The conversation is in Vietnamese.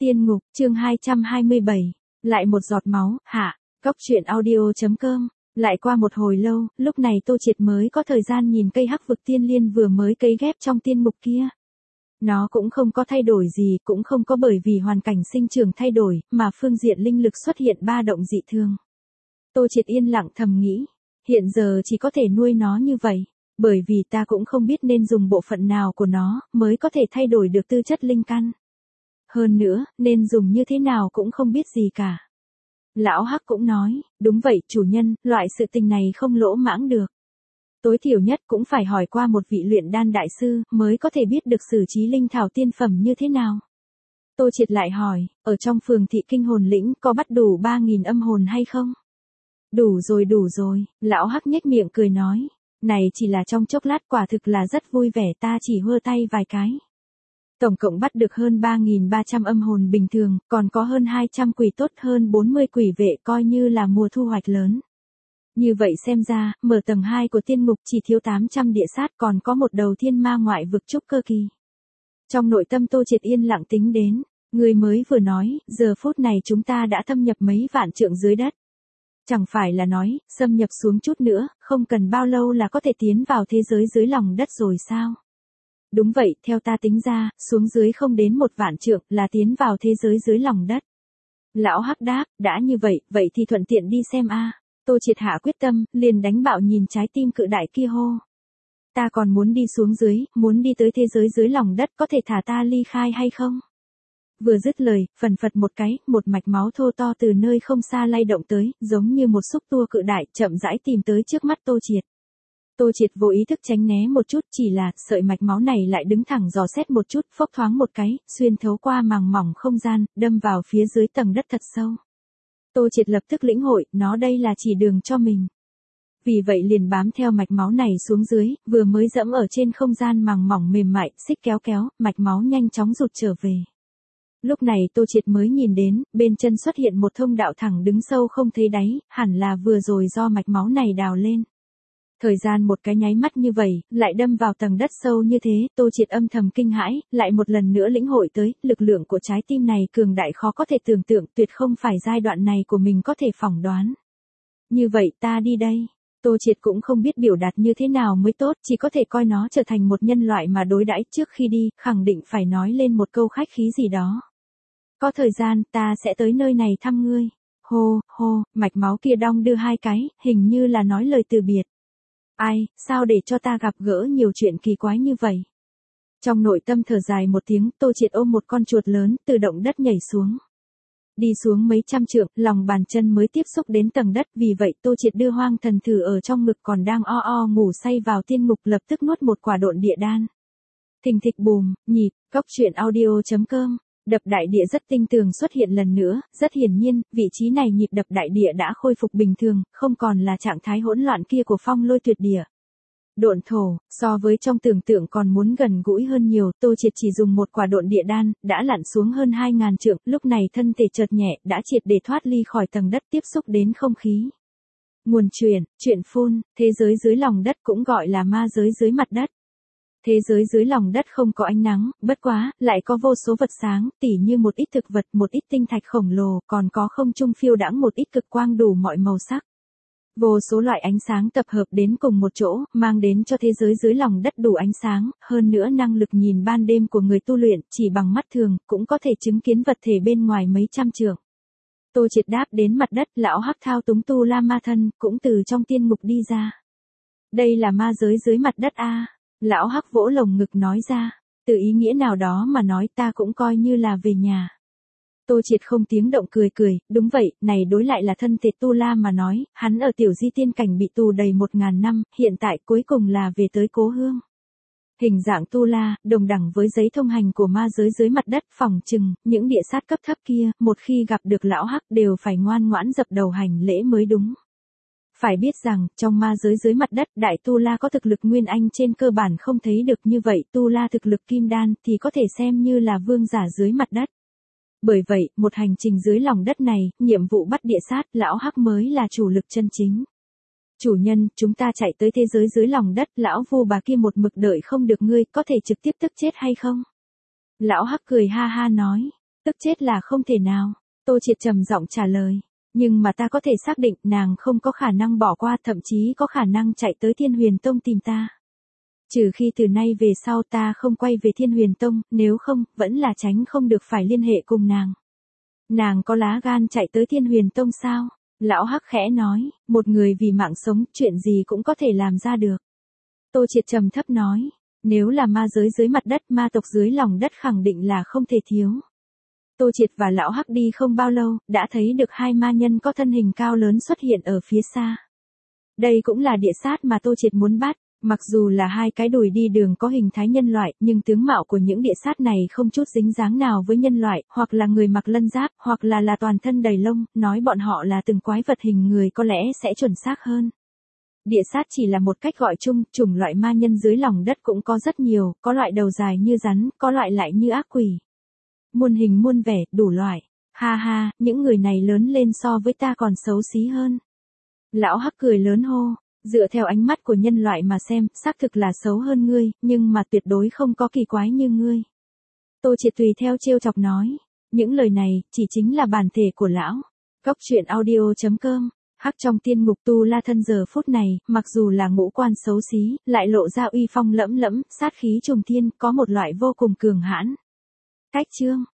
Tiên ngục, chương 227. Lại một giọt máu, hạ. Cóc truyện audio.com. Lại qua một hồi lâu, lúc này Tô Triệt mới có thời gian nhìn cây hắc vực tiên liên vừa mới cấy ghép trong tiên mục kia. Nó cũng không có thay đổi gì, cũng không có bởi vì hoàn cảnh sinh trưởng thay đổi, mà phương diện linh lực xuất hiện ba động dị thường. Tô Triệt yên lặng thầm nghĩ, hiện giờ chỉ có thể nuôi nó như vậy, bởi vì ta cũng không biết nên dùng bộ phận nào của nó, mới có thể thay đổi được tư chất linh căn. Hơn nữa, nên dùng như thế nào cũng không biết gì cả. Lão Hắc cũng nói, đúng vậy chủ nhân, loại sự tình này không lỗ mãng được. Tối thiểu nhất cũng phải hỏi qua một vị luyện đan đại sư, mới có thể biết được xử trí linh thảo tiên phẩm như thế nào. Tô Triệt lại hỏi, ở trong phường thị kinh hồn lĩnh có bắt đủ 3.000 âm hồn hay không? Đủ rồi, lão Hắc nhếch miệng cười nói, này chỉ là trong chốc lát, quả thực là rất vui vẻ, ta chỉ hơ tay vài cái. Tổng cộng bắt được hơn 3.300 âm hồn bình thường, còn có hơn 200 quỷ tốt, hơn 40 quỷ vệ, coi như là mùa thu hoạch lớn. Như vậy xem ra, mở tầng 2 của tiên ngục chỉ thiếu 800 địa sát, còn có một đầu thiên ma ngoại vực trúc cơ kỳ. Trong nội tâm Tô Triệt yên lặng tính đến, người mới vừa nói, giờ phút này chúng ta đã thâm nhập mấy vạn trượng dưới đất. Chẳng phải là nói, xâm nhập xuống chút nữa, không cần bao lâu là có thể tiến vào thế giới dưới lòng đất rồi sao? Đúng vậy, theo ta tính ra, xuống dưới không đến 1 vạn trượng là tiến vào thế giới dưới lòng đất. Lão Hắc đáp, đã như vậy, vậy thì thuận tiện đi xem a. Tô Triệt hạ quyết tâm, liền đánh bạo nhìn trái tim cự đại kia hô. Ta còn muốn đi xuống dưới, muốn đi tới thế giới dưới lòng đất, có thể thả ta ly khai hay không? Vừa dứt lời, phần phật một cái, một mạch máu thô to từ nơi không xa lay động tới, giống như một xúc tua cự đại, chậm rãi tìm tới trước mắt Tô Triệt. Tô Triệt vô ý thức tránh né một chút, chỉ là, sợi mạch máu này lại đứng thẳng dò xét một chút, phốc thoáng một cái, xuyên thấu qua màng mỏng không gian, đâm vào phía dưới tầng đất thật sâu. Tô Triệt lập tức lĩnh hội, nó đây là chỉ đường cho mình. Vì vậy liền bám theo mạch máu này xuống dưới, vừa mới dẫm ở trên không gian màng mỏng mềm mại, xích kéo kéo, mạch máu nhanh chóng rụt trở về. Lúc này Tô Triệt mới nhìn đến, bên chân xuất hiện một thông đạo thẳng đứng sâu không thấy đáy, hẳn là vừa rồi do mạch máu này đào lên. Thời gian một cái nháy mắt như vậy, lại đâm vào tầng đất sâu như thế, Tô Triệt âm thầm kinh hãi, lại một lần nữa lĩnh hội tới, lực lượng của trái tim này cường đại khó có thể tưởng tượng, tuyệt không phải giai đoạn này của mình có thể phỏng đoán. Như vậy ta đi đây. Tô Triệt cũng không biết biểu đạt như thế nào mới tốt, chỉ có thể coi nó trở thành một nhân loại mà đối đãi, trước khi đi, khẳng định phải nói lên một câu khách khí gì đó. Có thời gian, ta sẽ tới nơi này thăm ngươi. Hô, mạch máu kia đong đưa hai cái, hình như là nói lời từ biệt. Ai, sao để cho ta gặp gỡ nhiều chuyện kỳ quái như vậy? Trong nội tâm thở dài một tiếng, Tô Triệt ôm một con chuột lớn, từ động đất nhảy xuống. Đi xuống mấy trăm trượng, lòng bàn chân mới tiếp xúc đến tầng đất, vì vậy Tô Triệt đưa Hoang Thần Thử ở trong ngực còn đang ngủ say vào tiên ngục, lập tức nuốt một quả độn địa đan. Thình thịch bùm, nhịp, cóc truyện audio.com. Đập đại địa rất tinh tường xuất hiện lần nữa, rất hiển nhiên, vị trí này nhịp đập đại địa đã khôi phục bình thường, không còn là trạng thái hỗn loạn kia của phong lôi tuyệt địa. Độn thổ, so với trong tưởng tượng còn muốn gần gũi hơn nhiều, Tô Triệt chỉ dùng một quả độn địa đan, đã lặn xuống hơn 2.000 trượng, lúc này thân thể chợt nhẹ, đã triệt để thoát ly khỏi tầng đất, tiếp xúc đến không khí. Nguồn truyện phun, thế giới dưới lòng đất cũng gọi là ma giới dưới mặt đất. Thế giới dưới lòng đất không có ánh nắng, bất quá, lại có vô số vật sáng, tỉ như một ít thực vật, một ít tinh thạch khổng lồ, còn có không trung phiêu đãng một ít cực quang đủ mọi màu sắc. Vô số loại ánh sáng tập hợp đến cùng một chỗ, mang đến cho thế giới dưới lòng đất đủ ánh sáng, hơn nữa năng lực nhìn ban đêm của người tu luyện, chỉ bằng mắt thường, cũng có thể chứng kiến vật thể bên ngoài mấy trăm trượng. Tô Triệt đáp đến mặt đất, lão Hắc thao túng tu la ma thân, cũng từ trong tiên ngục đi ra. Đây là ma giới dưới mặt đất a. Lão Hắc vỗ lồng ngực nói ra, từ ý nghĩa nào đó mà nói ta cũng coi như là về nhà. Tô Triệt không tiếng động cười, đúng vậy, này đối lại là thân thể tu la mà nói, hắn ở tiểu di tiên cảnh bị tù đầy 1.000 năm, hiện tại cuối cùng là về tới cố hương. Hình dạng tu la, đồng đẳng với giấy thông hành của ma giới dưới mặt đất, phỏng chừng, những địa sát cấp thấp kia, một khi gặp được lão Hắc đều phải ngoan ngoãn dập đầu hành lễ mới đúng. Phải biết rằng, trong ma giới dưới mặt đất, đại tu la có thực lực nguyên anh trên cơ bản không thấy được, như vậy tu la thực lực kim đan thì có thể xem như là vương giả dưới mặt đất. Bởi vậy, một hành trình dưới lòng đất này, nhiệm vụ bắt địa sát, lão Hắc mới là chủ lực chân chính. Chủ nhân, chúng ta chạy tới thế giới dưới lòng đất, lão vu bà kia một mực đợi không được ngươi, có thể trực tiếp tức chết hay không? Lão Hắc cười ha ha nói, Tức chết là không thể nào. Tô Triệt trầm giọng trả lời. Nhưng mà ta có thể xác định nàng không có khả năng bỏ qua, thậm chí có khả năng chạy tới Thiên Huyền Tông tìm ta. Trừ khi từ nay về sau ta không quay về Thiên Huyền Tông, nếu không, vẫn là tránh không được phải liên hệ cùng nàng. Nàng có lá gan chạy tới Thiên Huyền Tông sao? Lão Hắc khẽ nói, một người vì mạng sống, chuyện gì cũng có thể làm ra được. Tô Triệt trầm thấp nói, nếu là ma giới dưới mặt đất, ma tộc dưới lòng đất khẳng định là không thể thiếu. Tô Triệt và Lão Hắc đi không bao lâu, đã thấy được hai ma nhân có thân hình cao lớn xuất hiện ở phía xa. Đây cũng là địa sát mà Tô Triệt muốn bắt. Mặc dù là hai cái đùi đi đường có hình thái nhân loại, nhưng tướng mạo của những địa sát này không chút dính dáng nào với nhân loại, hoặc là người mặc lân giáp, hoặc là toàn thân đầy lông, nói bọn họ là từng quái vật hình người có lẽ sẽ chuẩn xác hơn. Địa sát chỉ là một cách gọi chung, chủng loại ma nhân dưới lòng đất cũng có rất nhiều, có loại đầu dài như rắn, có loại lại như ác quỷ. Muôn hình muôn vẻ, đủ loại. Ha ha, những người này lớn lên so với ta còn xấu xí hơn. Lão Hắc cười lớn hô. Dựa theo ánh mắt của nhân loại mà xem, xác thực là xấu hơn ngươi, nhưng mà tuyệt đối không có kỳ quái như ngươi. Tô Triệt tùy theo trêu chọc nói. Những lời này, chỉ chính là bản thể của lão. Góc truyện audio.com. Hắc trong tiên ngục Tu La Thân giờ phút này, mặc dù là ngũ quan xấu xí, lại lộ ra uy phong lẫm lẫm, sát khí trùng thiên, có một loại vô cùng cường hãn. Cách chương.